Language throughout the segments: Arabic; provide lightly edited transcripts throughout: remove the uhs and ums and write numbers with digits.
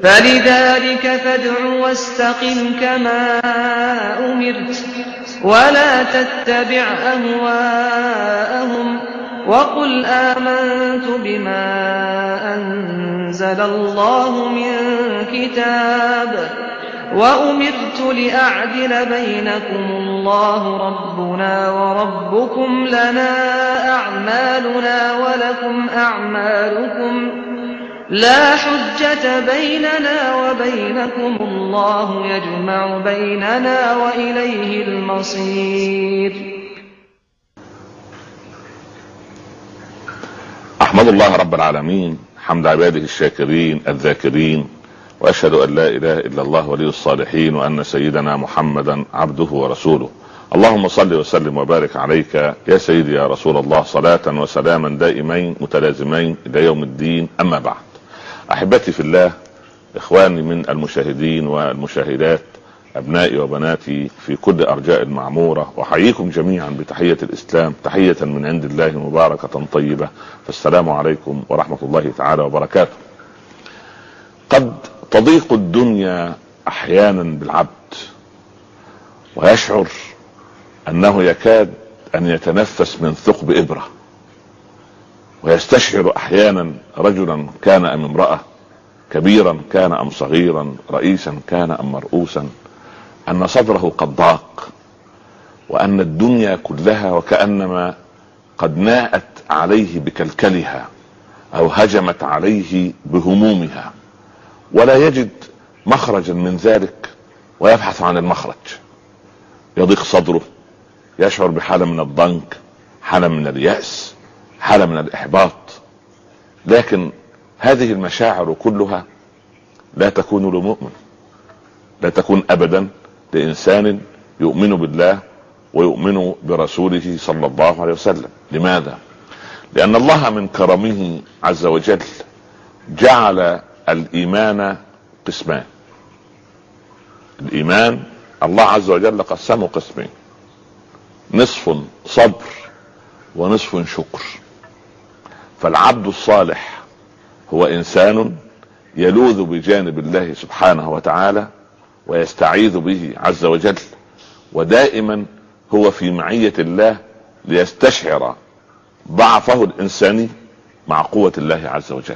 فلذلك فادع واستقم كما أمرت ولا تتبع أهواءهم وقل آمنت بما أنزل الله من كتاب وأمرت لأعدل بينكم الله ربنا وربكم لنا أعمالنا ولكم أعمالكم لا حجة بيننا وبينكم الله يجمع بيننا وإليه المصير. أحمد الله رب العالمين حمد عباده الشاكرين الذاكرين، وأشهد أن لا إله إلا الله ولي الصالحين، وأن سيدنا محمدا عبده ورسوله. اللهم صل وسلم وبارك عليك يا سيدي يا رسول الله، صلاة وسلاما دائمين متلازمين إلى يوم الدين. أما بعد، أحبتي في الله، إخواني من المشاهدين والمشاهدات، أبنائي وبناتي في كل أرجاء المعمورة، وحييكم جميعا بتحية الإسلام، تحية من عند الله مباركة طيبة، فالسلام عليكم ورحمة الله تعالى وبركاته. قد تضيق الدنيا أحيانا بالعبد ويشعر أنه يكاد أن يتنفس من ثقب إبرة، ويستشعر أحيانا رجلا كان أم امرأة، كبيرا كان أم صغيرا، رئيسا كان أم مرؤوسا، أن صدره قد ضاق، وأن الدنيا كلها وكأنما قد ناءت عليه بكلكلها أو هجمت عليه بهمومها، ولا يجد مخرجا من ذلك ويبحث عن المخرج. يضيق صدره، يشعر بحالة من الضنك، حالة من اليأس، حالة من الإحباط. لكن هذه المشاعر كلها لا تكون لمؤمن، لا تكون أبدا لإنسان يؤمن بالله ويؤمن برسوله صلى الله عليه وسلم. لماذا؟ لأن الله من كرمه عز وجل جعل الإيمان قسمان. الإيمان الله عز وجل قسمه قسمين، نصف صبر ونصف شكر. فالعبد الصالح هو إنسان يلوذ بجانب الله سبحانه وتعالى ويستعيذ به عز وجل، ودائما هو في معية الله ليستشعر ضعفه الإنساني مع قوة الله عز وجل.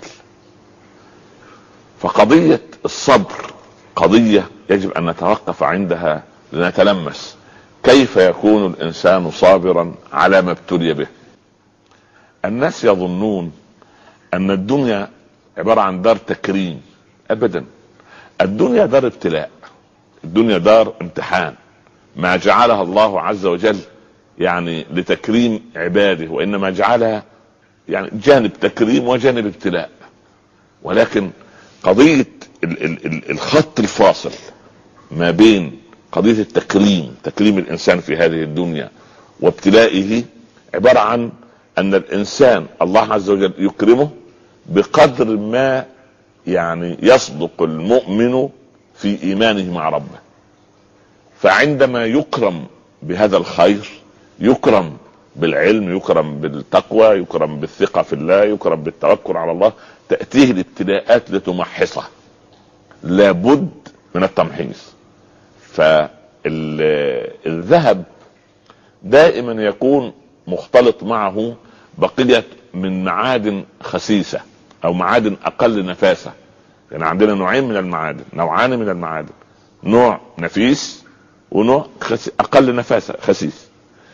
فقضية الصبر قضية يجب أن نتوقف عندها لنتلمس كيف يكون الإنسان صابرا على ما ابتلي به. الناس يظنون أن الدنيا عبارة عن دار تكريم. أبدا، الدنيا دار ابتلاء، الدنيا دار امتحان، ما جعلها الله عز وجل يعني لتكريم عباده، وإنما جعلها يعني جانب تكريم وجانب ابتلاء. ولكن قضية الخط الفاصل ما بين قضية التكريم، تكريم الإنسان في هذه الدنيا، وابتلائه، عبارة عن أن الإنسان الله عز وجل يكرمه بقدر ما يعني يصدق المؤمن في إيمانه مع ربه. فعندما يكرم بهذا الخير، يكرم بالعلم، يكرم بالتقوى، يكرم بالثقة في الله، يكرم بالتوكل على الله، تأتيه الابتلاءات لتمحصه. لابد من التمحيص. فالذهب دائما يكون مختلط معه بقية من معادن خسيسة او معادن اقل نفاسة. يعني عندنا نوعين من المعادن، نوعان من المعادن، نوع نفيس ونوع اقل نفاسة خسيس.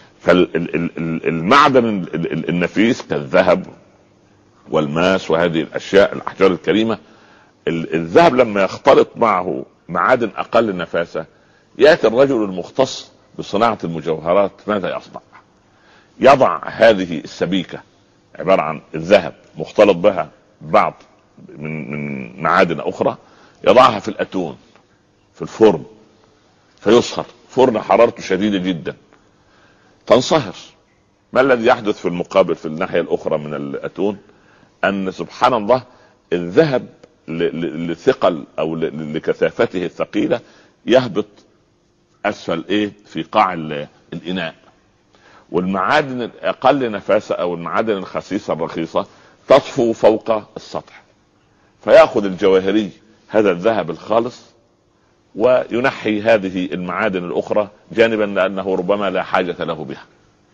فالمعدن النفيس كالذهب والماس وهذه الاشياء الاحجار الكريمة، الذهب لما يختلط معه معادن اقل نفاسة، يأتي الرجل المختص بصناعة المجوهرات ماذا يصنع؟ يضع هذه السبيكة عبارة عن الذهب مختلط بها بعض من معادن اخرى، يضعها في الاتون في الفرن فيصهر، فرن حرارته شديدة جدا تنصهر. ما الذي يحدث في المقابل في الناحية الاخرى من الاتون؟ ان سبحان الله الذهب لثقل او لكثافته الثقيلة يهبط اسفل في قاع الاناء، والمعادن الاقل نفاسة او المعادن الخسيسة الرخيصة تطفو فوق السطح. فيأخذ الجواهري هذا الذهب الخالص وينحي هذه المعادن الأخرى جانبا لأنه ربما لا حاجة له بها.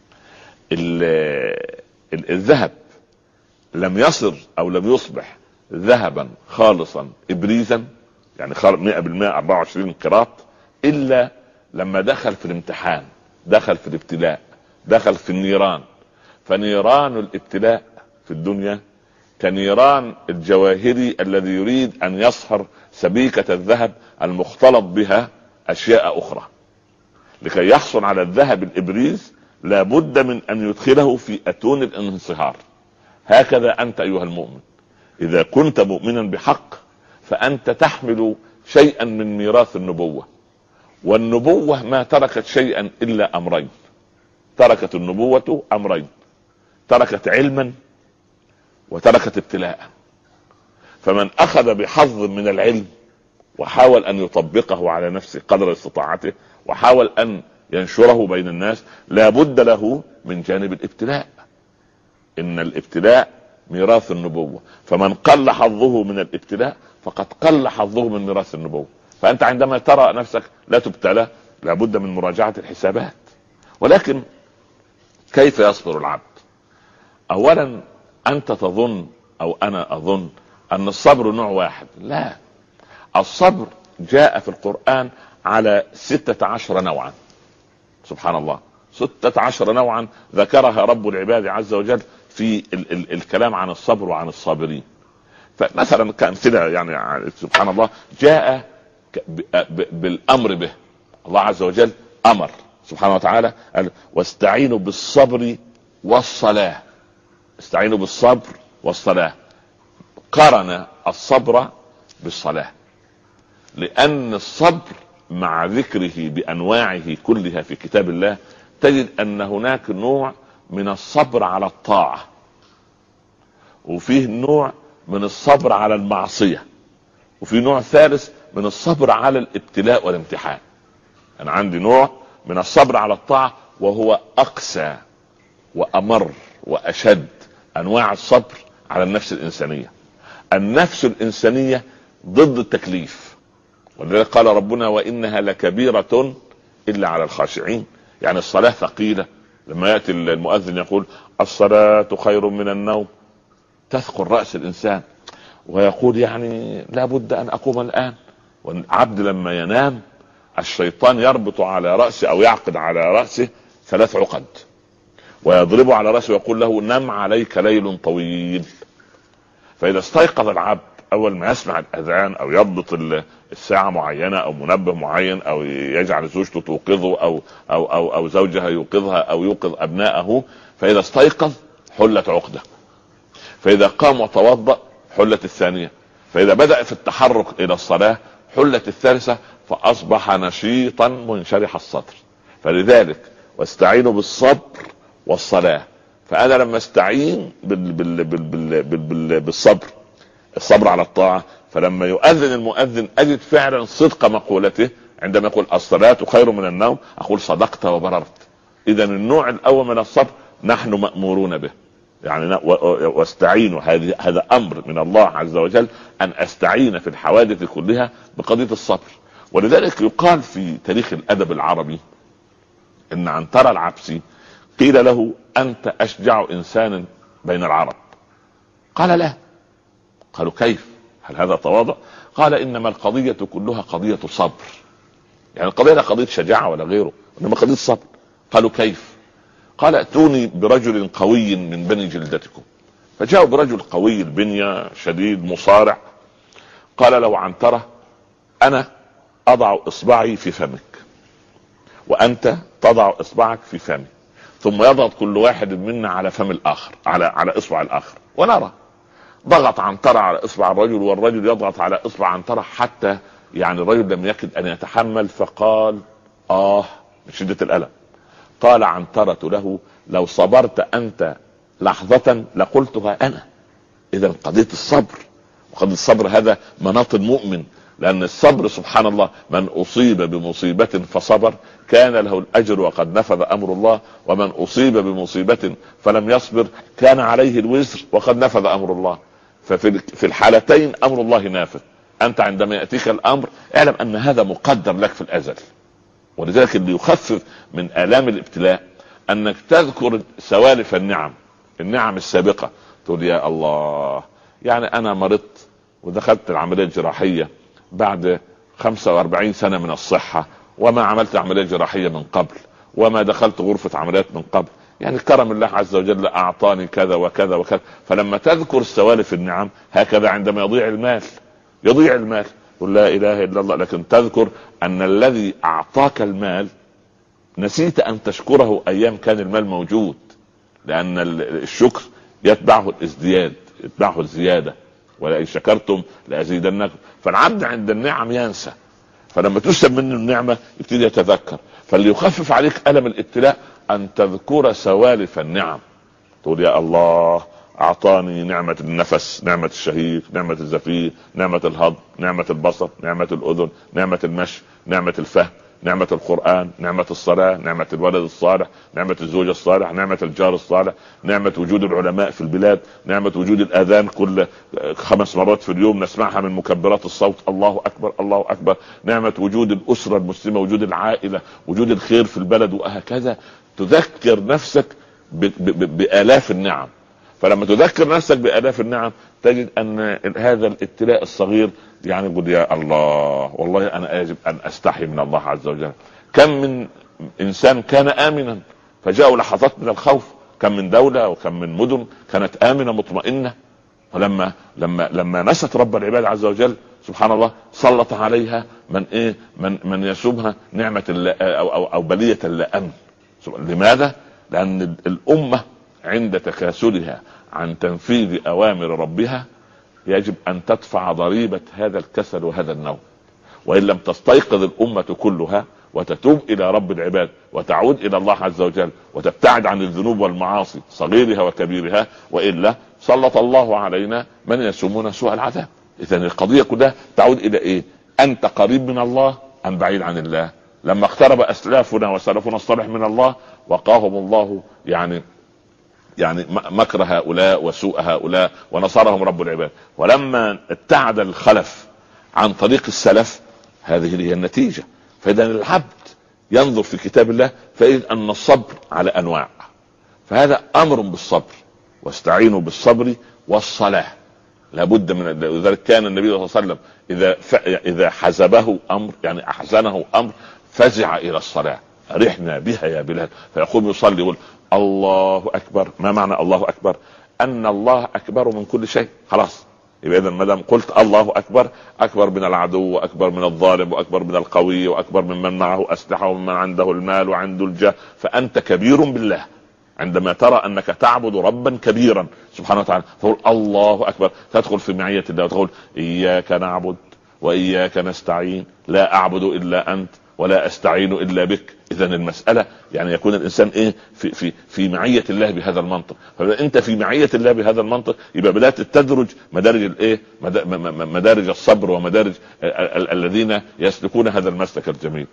الذهب لم يصر أو لم يصبح ذهبا خالصا إبريزا يعني 100% 24 قراط إلا لما دخل في الامتحان، دخل في الابتلاء، دخل في النيران. فنيران الابتلاء في الدنيا كنيران الجواهري الذي يريد أن يصهر سبيكة الذهب المختلط بها أشياء أخرى. لكي يحصل على الذهب الإبريز لابد من أن يدخله في أتون الانصهار. هكذا أنت أيها المؤمن إذا كنت مؤمنا بحق فأنت تحمل شيئا من ميراث النبوة، والنبوة ما تركت شيئا إلا أمرين. تركت النبوة أمرين، تركت علما وتركت ابتلاء. فمن أخذ بحظ من العلم وحاول أن يطبقه على نفسه قدر استطاعته وحاول أن ينشره بين الناس لابد له من جانب الابتلاء. إن الابتلاء ميراث النبوة، فمن قل حظه من الابتلاء فقد قل حظه من ميراث النبوة. فأنت عندما ترى نفسك لا تبتلى لابد من مراجعة الحسابات. ولكن كيف يصبر العبد؟ أولا أنت تظن أو أنا أظن أن الصبر نوع واحد. لا، الصبر جاء في القرآن على 16 نوعا. سبحان الله، 16 نوعا ذكرها رب العباد عز وجل في الكلام عن الصبر وعن الصابرين. فمثلا كان كده يعني سبحان الله جاء بالأمر به. الله عز وجل أمر سبحانه وتعالى واستعينوا بالصبر والصلاة. استعينوا بالصبر والصلاة، قرن الصبر بالصلاة لأن الصبر مع ذكره بأنواعه كلها في كتاب الله تجد أن هناك نوع من الصبر على الطاعة، وفيه نوع من الصبر على المعصية، وفي نوع ثالث من الصبر على الابتلاء والامتحان. أنا عندي نوع من الصبر على الطاعة وهو أقسى وأمر وأشد أنواع الصبر على النفس الإنسانية. النفس الإنسانية ضد التكليف، ولذلك قال ربنا وإنها لكبيرة إلا على الخاشعين. يعني الصلاة ثقيلة. لما يأتي المؤذن يقول الصلاة خير من النوم تثقل رأس الإنسان ويقول يعني لابد أن أقوم الآن. والعبد لما ينام الشيطان يربط على رأسه أو يعقد على رأسه 3 عقد ويضربه على رأسه ويقول له نم عليك ليل طويل. فإذا استيقظ العبد أول ما يسمع الأذان أو يضبط الساعة معينة أو منبه معين أو يجعل زوجته توقظه أو زوجها يوقظها أو يوقظ أبنائه، فإذا استيقظ حلت عقدة. فإذا قام وتوضأ حلت الثانية. فإذا بدأ في التحرك إلى الصلاة حلت الثالثة، فأصبح نشيطا منشرح الصدر. فلذلك واستعينوا بالصبر والصلاة. فأنا لما استعين بالصبر، الصبر على الطاعة، فلما يؤذن المؤذن أجد فعلا صدق مقولته عندما يقول الصلاة خير من النوم، أقول صدقت وبررت. إذا النوع الأول من الصبر نحن مأمورون به. يعني واستعينوا، هذا أمر من الله عز وجل أن أستعين في الحوادث كلها بقضية الصبر. ولذلك يقال في تاريخ الأدب العربي إن عنترة العبسي قيل له أنت أشجع إنسان بين العرب. قال لا. قالوا كيف؟ هل هذا تواضع؟ قال إنما القضية كلها قضية صبر. يعني القضية لا قضية شجاعة ولا غيره، إنما قضية صبر. قالوا كيف؟ قال ائتوني برجل قوي من بني جلدتكم. فجاءوا برجل قوي البنية شديد مصارع. قال له عنترة أنا أضع إصبعي في فمك وأنت تضع إصبعك في فمي، ثم يضغط كل واحد منا على فم الآخر على إصبع الآخر ونرى. ضغط عنترة على إصبع الرجل والرجل يضغط على إصبع عنترة حتى يعني الرجل لم يكد أن يتحمل، فقال من شدة الألم. قال عنترة له لو صبرت أنت لحظة لقلتها أنا. إذا قضية الصبر، وقضية الصبر هذا مناط المؤمن، لأن الصبر سبحان الله من أصيب بمصيبة فصبر كان له الأجر وقد نفذ أمر الله، ومن أصيب بمصيبة فلم يصبر كان عليه الوزر وقد نفذ أمر الله. ففي الحالتين أمر الله نافذ. انت عندما ياتيك الامر اعلم ان هذا مقدر لك في الازل. ولذلك اللي يخفف من الام الابتلاء انك تذكر سوالف النعم السابقه. تقول يا الله، يعني انا مرضت ودخلت العمليه الجراحيه بعد 45 سنه من الصحه، وما عملت عمليه جراحيه من قبل، وما دخلت غرفه عمليات من قبل، يعني كرم الله عز وجل اعطاني كذا وكذا وكذا. فلما تذكر سوالف النعم هكذا عندما يضيع المال قل لا اله الا الله. لكن تذكر ان الذي اعطاك المال نسيت ان تشكره ايام كان المال موجود، لان الشكر يتبعه الازدياد، يتبعه الزياده، ولئن شكرتم لازيدنكم. فالعبد عند النعم ينسى، فلما تسلب منه النعمه يبتدي يتذكر. فاللي يخفف عليك الم الابتلاء ان تذكر سوالف النعم. تقول يا الله، اعطاني نعمة النفس، نعمة الشهيق، نعمة الزفير، نعمة الهضم، نعمة البصر، نعمة الاذن، نعمة المشي، نعمة الفهم، نعمة القرآن، نعمة الصلاة، نعمة الولد الصالح، نعمة الزوج الصالح، نعمة الجار الصالح، نعمة وجود العلماء في البلاد، نعمة وجود الاذان كل 5 مرات في اليوم نسمعها من مكبرات الصوت، الله اكبر الله اكبر، نعمة وجود الاسرة المسلمة، وجود العائلة، وجود الخير في البلد، وهكذا تذكر نفسك بآلاف النعم. فلما تذكر نفسك بآلاف النعم تجد ان هذا الابتلاء الصغير يعني يقول يا الله، والله انا يجب ان استحي من الله عز وجل. كم من انسان كان امنا فجاءوا لحظات من الخوف، كم من دولة وكم من مدن كانت امنة مطمئنة، ولما لما نست رب العباد عز وجل سبحان الله سلط عليها من يسومها نعمة او بلية لا امن. لماذا؟ لان الامة عند تكاسلها عن تنفيذ اوامر ربها يجب ان تدفع ضريبة هذا الكسل وهذا النوم. وان لم تستيقظ الامة كلها وتتوب الى رب العباد وتعود الى الله عز وجل وتبتعد عن الذنوب والمعاصي صغيرها وكبيرها، والا سلط الله علينا من يسومون سوء العذاب. اذا القضية كلها تعود الى ايه؟ انت قريب من الله ام بعيد عن الله؟ لما اقترب اسلافنا وسلفنا الصالح من الله وقاهم الله يعني مكر هؤلاء وسوء هؤلاء ونصرهم رب العباد. ولما ابتعد الخلف عن طريق السلف هذه هي النتيجة. فإذا العبد ينظر في كتاب الله فإذ أن الصبر على أنواع، فهذا أمر بالصبر، واستعينوا بالصبر والصلاة. لابد من ذلك. كان النبي صلى الله عليه وسلم إذا حزبه أمر يعني أحزنه أمر فزع إلى الصلاة. رحنا بها يا بلال، فيقوم يصلي يقول الله اكبر. ما معنى الله اكبر؟ ان الله اكبر من كل شيء. خلاص يبقى اذا ما دام قلت الله اكبر، اكبر من العدو واكبر من الظالم واكبر من القوي واكبر ممن معه اسلحه ومن عنده المال وعنده الجاه، فانت كبير بالله عندما ترى انك تعبد ربا كبيرا سبحانه وتعالى. فقول الله اكبر، تدخل في معية الله وتقول اياك نعبد واياك نستعين، لا اعبد الا انت ولا استعين الا بك. اذا المسألة يعني يكون الانسان ايه في معية الله بهذا المنطق. فاذا انت في معية الله بهذا المنطق يبقى بدأت تدرج مدارج الايه، مدارج الصبر ومدارج الذين يسلكون هذا المسلك الجميل.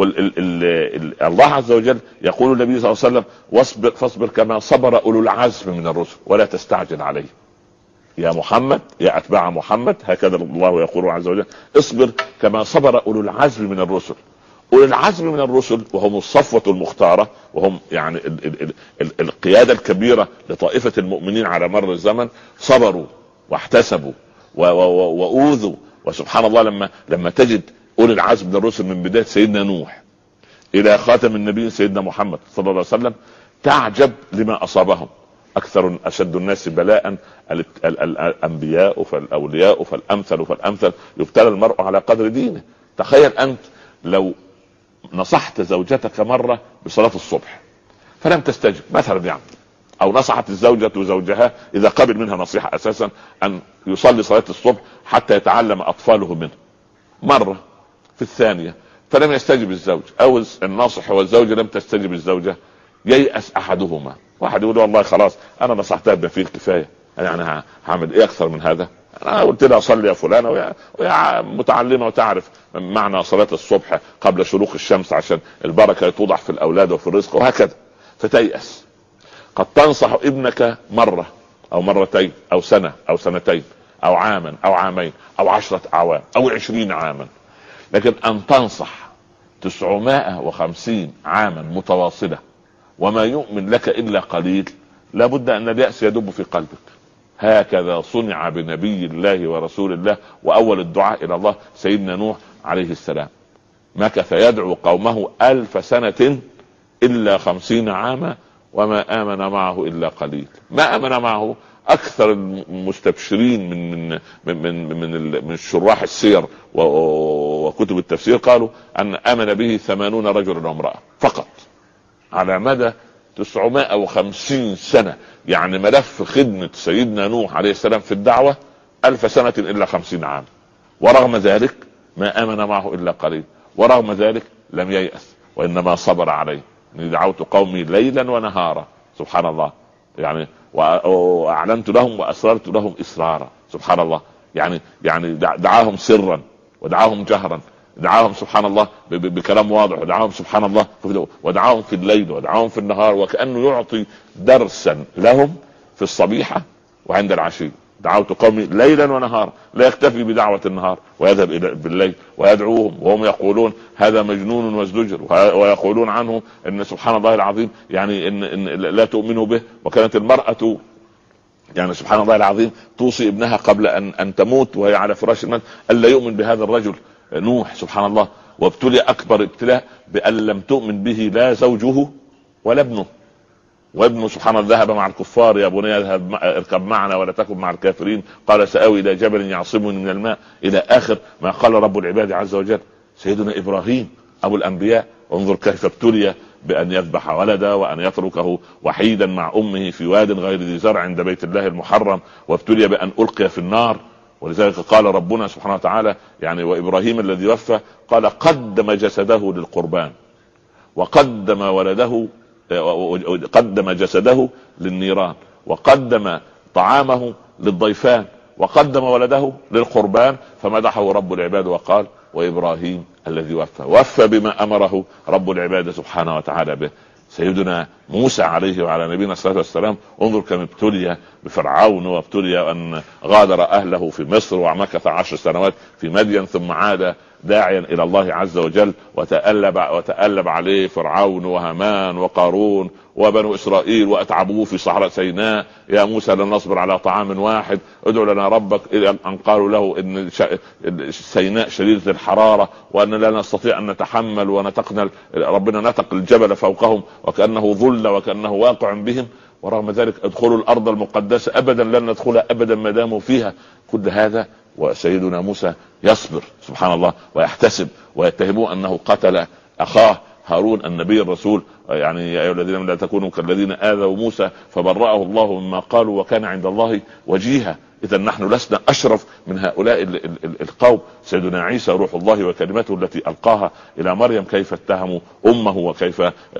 الله عز وجل يقول النبي صلى الله عليه وسلم فاصبر كما صبر اولو العزم من الرسل ولا تستعجل عليه. يا محمد، يا اتباع محمد، هكذا الله يقول عز وجل اصبر كما صبر اولو العزم من الرسل. اولي العزم من الرسل وهم الصفوة المختارة، وهم يعني القيادة الكبيرة لطائفة المؤمنين على مر الزمن، صبروا واحتسبوا وأوذوا. وسبحان الله لما تجد اولي العزم من الرسل من بداية سيدنا نوح الى خاتم النبي سيدنا محمد صلى الله عليه وسلم تعجب لما اصابهم. اكثر اشد الناس بلاء الانبياء فالاولياء فالامثل يبتلى المرء على قدر دينه. تخيل انت لو نصحت زوجتك مرة بصلاة الصبح فلم تستجب مثلا يعني، او نصحت الزوجة زوجها اذا قبل منها نصيحة اساسا ان يصلي صلاة الصبح حتى يتعلم اطفاله منه، مرة في الثانية فلم يستجب الزوج او الناصح والزوجة لم تستجب الزوجة، ييأس احدهما. واحد يقول والله خلاص انا نصحتها بما فيه الكفاية، يعني هعمل ايه اكثر من هذا؟ انا قلت لها صلي يا فلانة ويا متعلمة وتعرف معنى صلاة الصبح قبل شروق الشمس عشان البركة توضع في الاولاد وفي الرزق وهكذا، فتيأس. قد تنصح ابنك مرة او مرتين او سنة او سنتين او عاما او عامين او 10 اعوام او 20 عاما، لكن ان تنصح 950 عاما متواصلة وما يؤمن لك الا قليل، لابد ان اليأس يدب في قلبك. هكذا صنع بنبي الله ورسول الله واول الدعاء الى الله سيدنا نوح عليه السلام، مكث يدعو قومه 1000 سنة الا 50 عاما وما امن معه الا قليل. ما امن معه اكثر المستبشرين من شراح السير وكتب التفسير قالوا ان امن به 80 رجلا وامرأة فقط على مدى 950 سنة. يعني ملف خدمة سيدنا نوح عليه السلام في الدعوة 1000 سنة الا 50 عام، ورغم ذلك ما امن معه الا قليل، ورغم ذلك لم ييأس وانما صبر عليه. دعوت قومي ليلا ونهارا، سبحان الله، يعني واعلنت لهم واسررت لهم اسرارا، سبحان الله. يعني دعاهم سرا ودعاهم جهرا، دعاهم سبحان الله بكلام واضح، ودعاهم سبحان الله ودعاهم في الليل ودعاهم في النهار، وكأنه يعطي درسا لهم في الصبيحة وعند العشي. دعوت قومي ليلا ونهارا، لا يكتفي بدعوة النهار ويذهب الى بالليل ويدعوهم وهم يقولون هذا مجنون وازدجر، ويقولون عنه ان سبحان الله العظيم يعني إن لا تؤمنوا به. وكانت المرأة يعني سبحان الله العظيم توصي ابنها قبل ان تموت وهي على فراش الموت الا يؤمن بهذا الرجل نوح، سبحان الله. وابتلي اكبر ابتلاء بان لم تؤمن به لا زوجه ولا ابنه، وابنه سبحان الله ذهب مع الكفار، يا بني اذهب اركب معنا ولا تكن مع الكافرين، قال سآوي الى جبل يعصمني من الماء، الى اخر ما قال رب العباد عز وجل. سيدنا ابراهيم ابو الانبياء انظر كيف ابتلي بان يذبح ولده وان يتركه وحيدا مع امه في واد غير ذي زرع عند بيت الله المحرم، وابتلي بان القي في النار. ولذلك قال ربنا سبحانه وتعالى يعني وابراهيم الذي وفى قال قدم جسده للقربان وقدم ولده، قدم جسده للنيران وقدم طعامه للضيفان وقدم ولده للقربان، فمدحه رب العباد وقال وابراهيم الذي وفى بما امره رب العباد سبحانه وتعالى به. سيدنا موسى عليه وعلى نبينا الصلاة والسلام انظر كم ابتلي بفرعون، وابتلي ان غادر اهله في مصر ومكث 10 سنوات في مدين، ثم عاد داعيا الى الله عز وجل، وتألب عليه فرعون وهامان وقارون وبنو اسرائيل واتعبوه في صحراء سيناء. يا موسى لن نصبر على طعام واحد ادع لنا ربك، الى ان قالوا له ان سيناء شديدة الحرارة وان لا نستطيع ان نتحمل ونتقنا، ربنا نتق الجبل فوقهم وكأنه ظل وكأنه واقع بهم، ورغم ذلك ادخلوا الارض المقدسة ابدا لن ندخلها ابدا ما داموا فيها. كل هذا وسيدنا موسى يصبر سبحان الله ويحتسب، ويتهموه انه قتل اخاه هارون النبي الرسول، يعني يا ايها الذين لا تكونوا كالذين آذوا موسى فبرأه الله مما قالوا وكان عند الله وجيها. اذا نحن لسنا اشرف من هؤلاء القوم. سيدنا عيسى روح الله وكلمته التي القاها الى مريم، كيف اتهموا امه وكيف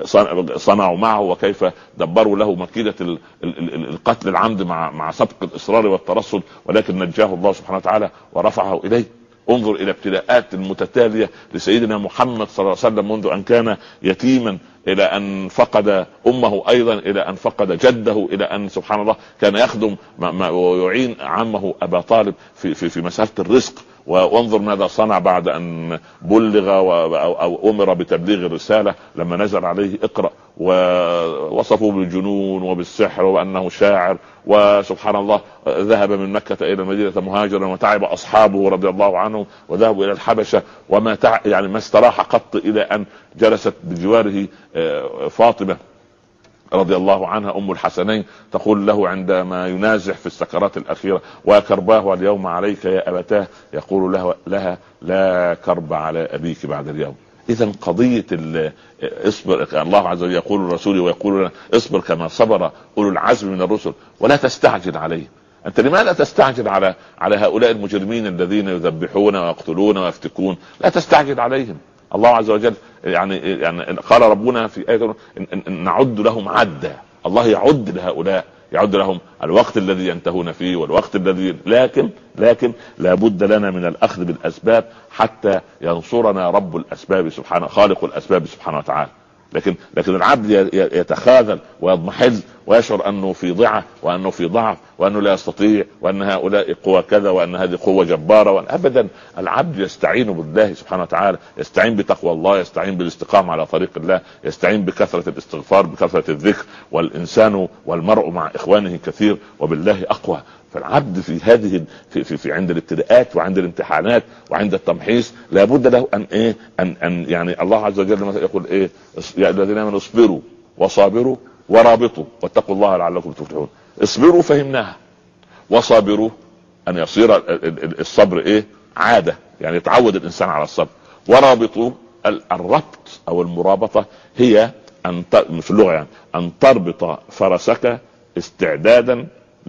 صنعوا معه وكيف دبروا له مكيدة القتل العمد مع سبق الاصرار والترصد، ولكن نجاه الله سبحانه وتعالى ورفعه اليه. انظر الى ابتلاءات المتتالية لسيدنا محمد صلى الله عليه وسلم منذ ان كان يتيما الى ان فقد امه، ايضا الى ان فقد جده، الى ان سبحان الله كان يخدم ويعين عمه ابا طالب في مسألة الرزق. وانظر ماذا صنع بعد ان بلغ او امر بتبليغ الرسالة لما نزل عليه اقرأ، ووصفوا بالجنون وبالسحر وانه شاعر. وسبحان الله ذهب من مكة الى المدينة مهاجرا وتعب اصحابه رضي الله عنهم وذهبوا الى الحبشة، وما يعني ما استراح قط، الى ان جلست بجواره فاطمة رضي الله عنها ام الحسنين تقول له عندما ينازح في السكرات الاخيرة وكرباه اليوم عليك يا ابتاه، يقول لها لا كرب على ابيك بعد اليوم. اذا قضية اصبر، الله عز وجل يقول الرسول ويقول لنا اصبر كما صبر اولو العزم من الرسل ولا تستعجل عليه. انت لماذا تستعجل على هؤلاء المجرمين الذين يذبحون ويقتلون ويفتكون؟ لا تستعجل عليهم. الله عز وجل يعني قال ربنا في آية نعد لهم عدا. الله يعد لهؤلاء، يعد لهم الوقت الذي ينتهون فيه والوقت الذي لكن لا بد لنا من الاخذ بالاسباب حتى ينصرنا رب الاسباب سبحانه، خالق الاسباب سبحانه وتعالى. لكن العبد يتخاذل ويضمحل ويشعر انه في ضعه وانه في ضعف وانه لا يستطيع وان هؤلاء قوة كذا وان هذه قوة جبارة. وأن ابدا العبد يستعين بالله سبحانه وتعالى، يستعين بتقوى الله، يستعين بالاستقامة على طريق الله، يستعين بكثرة الاستغفار، بكثرة الذكر. والانسان والمرء مع اخوانه كثير وبالله اقوى. فالعبد في هذه في عند الابتلاءات وعند الامتحانات وعند التمحيص لابد له ان يعني الله عز وجل مثلا يقول يا الذين امنوا اصبروا وصابروا ورابطوا واتقوا الله لعلكم تفلحون. اصبروا فهمناها، وصابروا ان يصير الصبر عادة، يعني يتعود الانسان على الصبر. ورابطوا الربط او المرابطة هي في اللغة يعني ان تربط فرسك استعدادا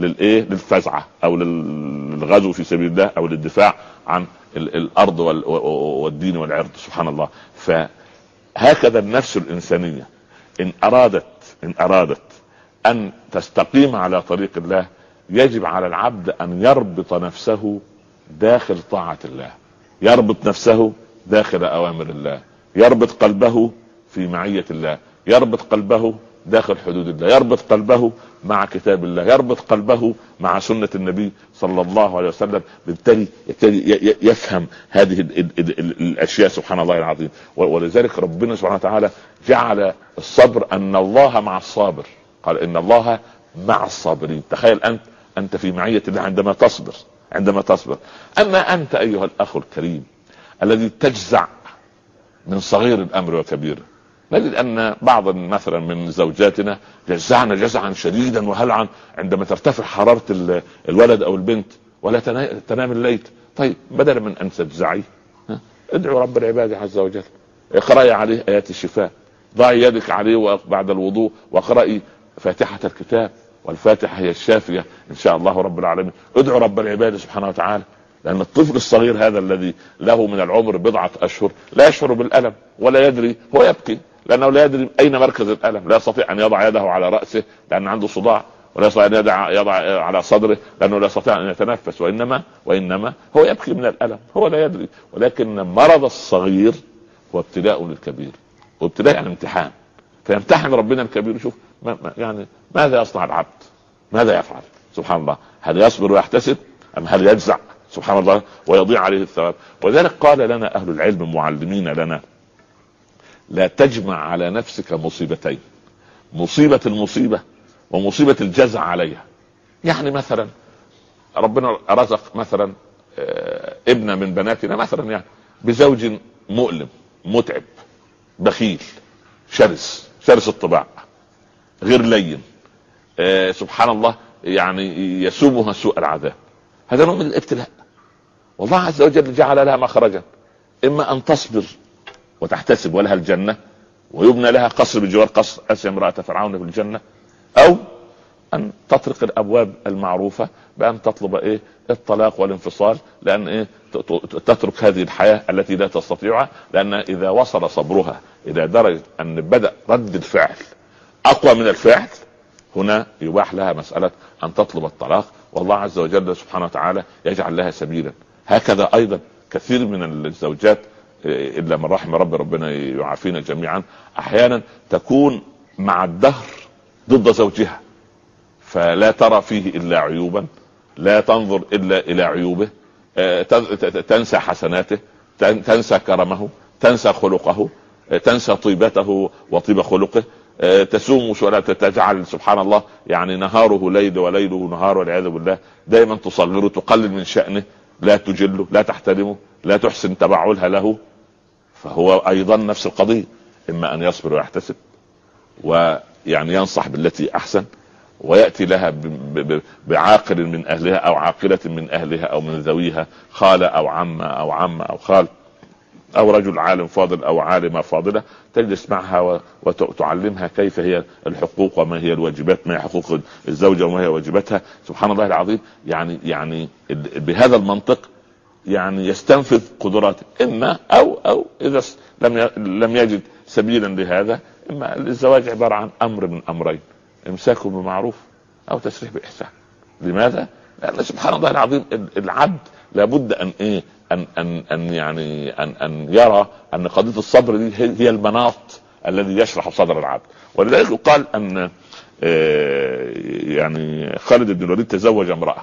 للفزعة او للغزو في سبيل الله او للدفاع عن الارض والدين والعرض. سبحان الله. فهكذا النفس الانسانية ان ارادت ان تستقيم على طريق الله يجب على العبد ان يربط نفسه داخل طاعة الله، يربط نفسه داخل اوامر الله، يربط قلبه في معية الله، يربط قلبه داخل حدود الله، يربط قلبه مع كتاب الله، يربط قلبه مع سنة النبي صلى الله عليه وسلم. بالتالي يفهم هذه الاشياء. سبحان الله العظيم. ولذلك ربنا سبحانه وتعالى جعل الصبر ان الله مع الصابر، قال ان الله مع الصابرين. تخيل انت في معية الله عندما تصبر. اما انت ايها الاخ الكريم الذي تجزع من صغير الامر وكبيره، نجد ان بعض مثلا من زوجاتنا جزعنا جزعا شديدا وهلعا عندما ترتفع حرارة الولد او البنت ولا تنام الليل. طيب بدلا من ان تجزعي ادعو رب العباد عز وجل، اقرأي عليه ايات الشفاء، ضعي يدك عليه بعد الوضوء واقرأي فاتحة الكتاب، والفاتحة هي الشافية ان شاء الله رب العالمين. ادعو رب العباد سبحانه وتعالى، لأن الطفل الصغير هذا الذي له من العمر بضعة أشهر لا يشعر بالألم ولا يدري، هو يبكي لأنه لا يدري أين مركز الألم، لا يستطيع أن يضع يده على رأسه لأن عنده صداع، ولا يستطيع أن يضع على صدره لأنه لا يستطيع أن يتنفس، وإنما هو يبكي من الألم، هو لا يدري. ولكن مرض الصغير هو ابتلاء للكبير، وابتلاء يعني امتحان، فيمتحن ربنا الكبير. شوف يعني ماذا يصنع العبد، ماذا يفعل. سبحان الله. هل يصبر ويحتسب أم هل يجزع سبحان الله ويضيع عليه الثواب؟ ولذلك قال لنا أهل العلم معلمين لنا لا تجمع على نفسك مصيبتين، مصيبة المصيبة ومصيبة الجزع عليها. يعني مثلا ربنا رزق مثلا ابن من بناتنا مثلا يعني بزوج مؤلم متعب بخيل شرس الطباع غير لين، سبحان الله يعني يسومها سوء العذاب. هذا نوع من الابتلاء، والله عز وجل جعل لها مخرجا، اما ان تصبر وتحتسب ولها الجنة ويبنى لها قصر بجوار قصر اسيا امرأة فرعون في الجنة، او ان تطرق الابواب المعروفة بان تطلب الطلاق والانفصال، لان تترك هذه الحياة التي لا تستطيعها. لان اذا وصل صبرها الى درجة ان بدأ رد الفعل اقوى من الفعل، هنا يباح لها مسألة ان تطلب الطلاق، والله عز وجل سبحانه وتعالى يجعل لها سبيلا. هكذا ايضا كثير من الزوجات الا من رحم ربنا يعافينا جميعا، احيانا تكون مع الدهر ضد زوجها، فلا ترى فيه الا عيوبا، لا تنظر الا الى عيوبه، تنسى حسناته، تنسى كرمه، تنسى خلقه، تنسى طيبته وطيب خلقه، تسوم ولا تجعل سبحان الله يعني نهاره ليل وليله نهار، والعياذ بالله دائما تصغره، تقلل من شأنه، لا تجله، لا تحترمه، لا تحسن تبعلها له. فهو ايضا نفس القضية، اما ان يصبر ويحتسب ويعني ينصح بالتي احسن، ويأتي لها بعاقل من اهلها او عاقلة من اهلها او من ذويها، خالة او عم او خال او رجل عالم فاضل او عالمة فاضلة، تجلس معها وتعلمها كيف هي الحقوق وما هي الواجبات، ما هي حقوق الزوجة وما هي واجباتها. سبحان الله العظيم. يعني بهذا المنطق يعني يستنفذ قدراته، اما او اذا لم يجد سبيلا لهذا، اما الزواج عبارة عن امر من امرين، امساك بمعروف او تسريح باحسان. لماذا؟ لان سبحان الله العظيم العبد لابد ان يرى ان قضية الصبر دي هي المناط الذي يشرح صدر العبد. ولذلك قال ان يعني خالد بن الوليد تزوج امرأة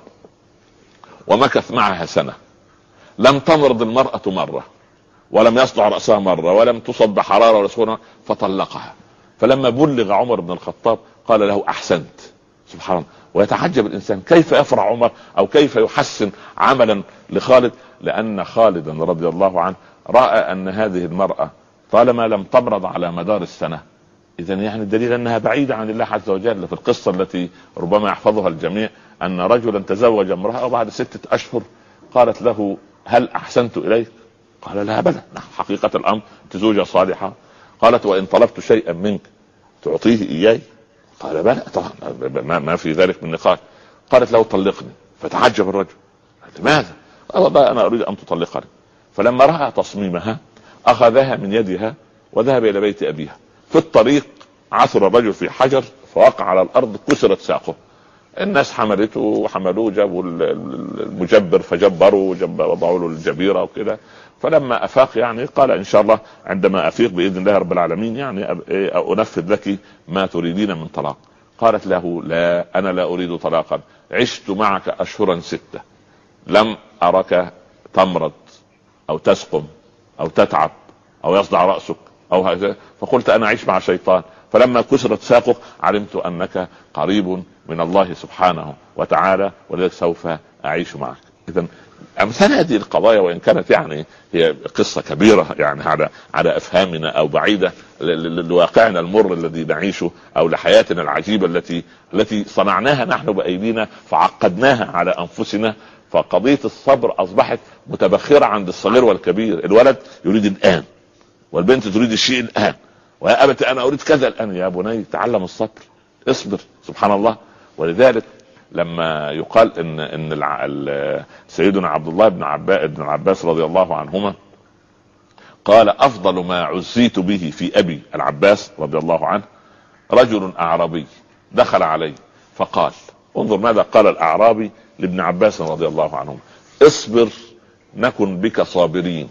ومكث معها سنة، لم تمرض المرأة مرة، ولم يصدع رأسها مرة، ولم تصب بحرارة ولا سخونة، فطلقها. فلما بلغ عمر بن الخطاب قال له احسنت. سبحان الله. ويتعجب الانسان كيف يفرح عمر او كيف يحسن عملا لخالد، لان خالدا رضي الله عنه رأى ان هذه المرأة طالما لم تمرض على مدار السنة، اذا يعني دليل انها بعيدة عن الله عز وجل. في القصة التي ربما يحفظها الجميع ان رجلا تزوج امرأة وبعد 6 أشهر قالت له هل احسنت اليك؟ قال لها بلى، حقيقة الامر تزوجة صالحة. قالت وان طلبت شيئا منك تعطيه اياي؟ قال بلى طبعا، ما في ذلك من نقاش. قالت له طلقني. فتعجب الرجل، لماذا؟ قال والله انا اريد ان تطلقني. فلما راى تصميمها اخذها من يدها وذهب الى بيت ابيها. في الطريق عثر الرجل في حجر فوقع على الارض، كسرت ساقه. الناس حملته وحملوه، جابوا المجبر فجبروا وضعوا له الجبيره وكده. فلما افاق يعني قال ان شاء الله عندما افيق باذن الله رب العالمين يعني انفذ لك ما تريدين من طلاق. قالت له لا، انا لا اريد طلاقا، عشت معك اشهرا 6 لم ارك تمرض او تسقم او تتعب او يصدع رأسك او هذا، فقلت انا اعيش مع شيطان. فلما كسرت ساقك علمت انك قريب من الله سبحانه وتعالى، ولذلك سوف اعيش معك. اذا امثال هذه القضايا وان كانت يعني هي قصة كبيرة يعني على افهامنا او بعيدة لواقعنا المر الذي نعيشه او لحياتنا العجيبة التي صنعناها نحن بايدينا فعقدناها على انفسنا. فقضية الصبر اصبحت متبخرة عند الصغير والكبير. الولد يريد الان والبنت تريد الشيء الان، ويا ابت انا اريد كذا الان. يا بني تعلم الصبر، اصبر. سبحان الله. ولذلك لما يقال ان سيدنا عبد الله بن عباس رضي الله عنهما قال افضل ما عزيت به في ابي العباس رضي الله عنه رجل اعرابي دخل عليه فقال، انظر ماذا قال الاعرابي لابن عباس رضي الله عنهما: اصبر نكن بك صابرين،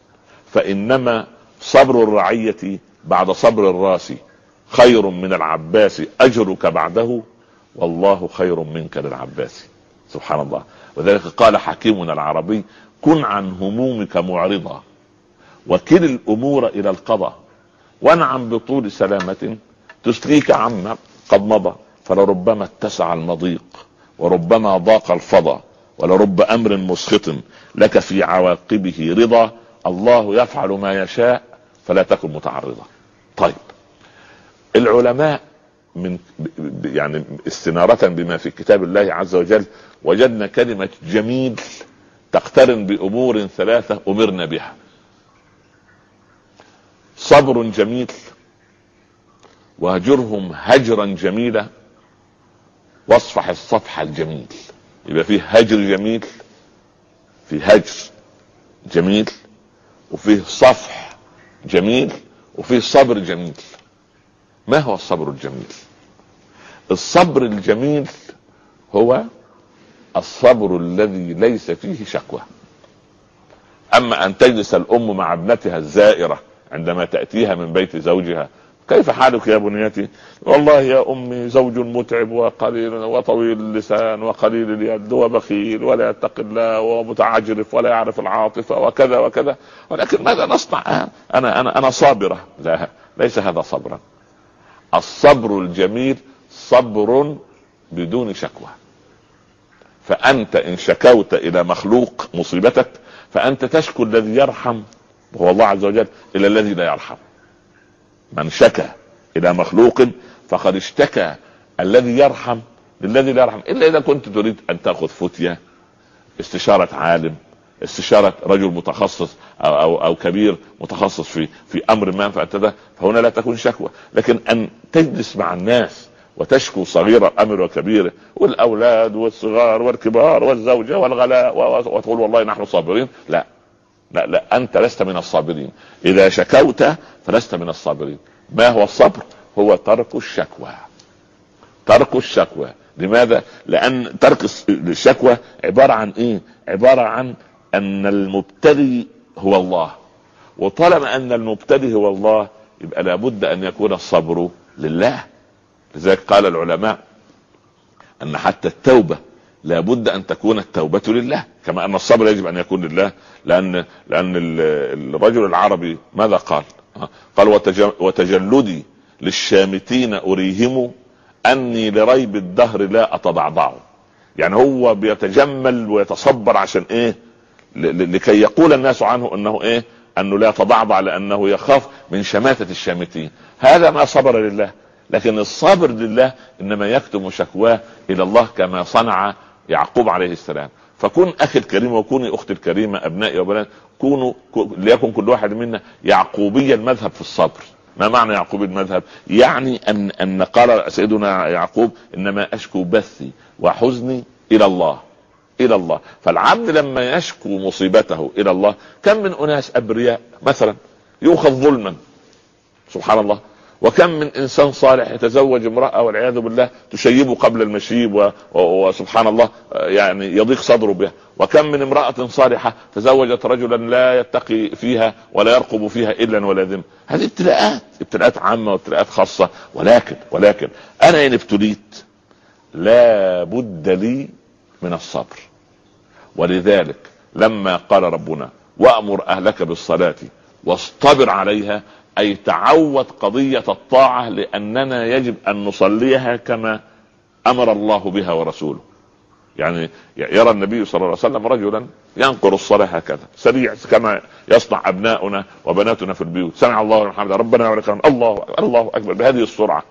فانما صبر الرعية بعد صبر الراس خير من العباس اجرك بعده، والله خير منك للعباس. سبحان الله. وذلك قال حكيمنا العربي: كن عن همومك معرضا، وكل الامور الى القضاء، وانعم بطول سلامة تسليك عما قد مضى، فلربما اتسع المضيق وربما ضاق الفضا، ولرب امر مسخط لك في عواقبه رضا، الله يفعل ما يشاء فلا تكن متعرضا. طيب العلماء من يعني استنارة بما في كتاب الله عز وجل وجدنا كلمة جميل تقترن بأمور 3 أمرنا بها: صبر جميل، وهجرهم هجرا جميلا، واصفح الصفح الجميل. يبقى فيه هجر جميل، فيه هجر جميل، وفيه صفح جميل، وفيه صبر جميل. ما هو الصبر الجميل؟ الصبر الجميل هو الصبر الذي ليس فيه شكوى. اما ان تجلس الام مع ابنتها الزائرة عندما تأتيها من بيت زوجها: كيف حالك يا بنيتي؟ والله يا امي زوج متعب وقليل وطويل اللسان وقليل اليد وبخيل ولا يتقي الله ومتعجرف ولا يعرف العاطفة وكذا وكذا، ولكن ماذا نصنع؟ انا صابرة. لا، ليس هذا صبرا. الصبر الجميل صبر بدون شكوى. فانت ان شكوت الى مخلوق مصيبتك فانت تشكو الذي يرحم وهو الله عز وجل الى الذي لا يرحم. من شكى الى مخلوق فقد اشتكى الذي يرحم للذي لا يرحم، الا اذا كنت تريد ان تاخذ فتية، استشارة عالم، استشارة رجل متخصص او كبير متخصص في امر ما، فهنا لا تكون شكوى. لكن ان تجلس مع الناس وتشكو صغير الامر وكبيره، والاولاد والصغار والكبار والزوجة والغلاء، وتقول والله نحن صابرين، لا لا لا، انت لست من الصابرين. اذا شكوت فلست من الصابرين. ما هو الصبر؟ هو ترك الشكوى. ترك الشكوى. لماذا؟ لان ترك الشكوى عبارة عن ايه؟ عبارة عن ان المبتلي هو الله، وطالما ان المبتلي هو الله يبقى لابد ان يكون الصبر لله. لذلك قال العلماء ان حتى التوبة لابد ان تكون التوبة لله، كما ان الصبر يجب ان يكون لله. لان الرجل العربي ماذا قال؟ وتجلدي للشامتين اريهم اني لريب الدهر لا اتضعضع. يعني هو بيتجمل ويتصبر عشان ايه؟ لكي يقول الناس عنه انه ايه؟ انه لا يتضعضع، لانه يخاف من شماتة الشامتين. هذا ما صبر لله. لكن الصابر لله انما يكتم شكواه الى الله كما صنع يعقوب عليه السلام. فكن اخي الكريم وكوني اختي الكريمة، ابنائي وبنات، ليكن كل واحد منا يعقوبي المذهب في الصبر. ما معنى يعقوبي المذهب؟ يعني ان قال سيدنا يعقوب انما اشكو بثي وحزني الى الله، الى الله. فالعبد لما يشكو مصيبته الى الله، كم من اناس ابرياء مثلا يؤخذ ظلما سبحان الله، وكم من انسان صالح يتزوج امرأة والعياذ بالله تشيبه قبل المشيب وسبحان الله يعني يضيق صدره بها، وكم من امرأة صالحة تزوجت رجلا لا يتقي فيها ولا يرقب فيها الا ولا ذم. هذه ابتلاءات عامة وابتلاءات خاصة. ولكن انا ان ابتليت لا بد لي من الصبر. ولذلك لما قال ربنا وأمر أهلك بالصلاة واصطبر عليها، أي تعود قضية الطاعة، لأننا يجب أن نصليها كما أمر الله بها ورسوله. يعني يرى النبي صلى الله عليه وسلم رجلا ينقر الصلاة هكذا سريع كما يصنع أبناؤنا وبناتنا في البيوت، سمع الله لمن حمده ربنا ولك الحمد الله أكبر بهذه السرعة.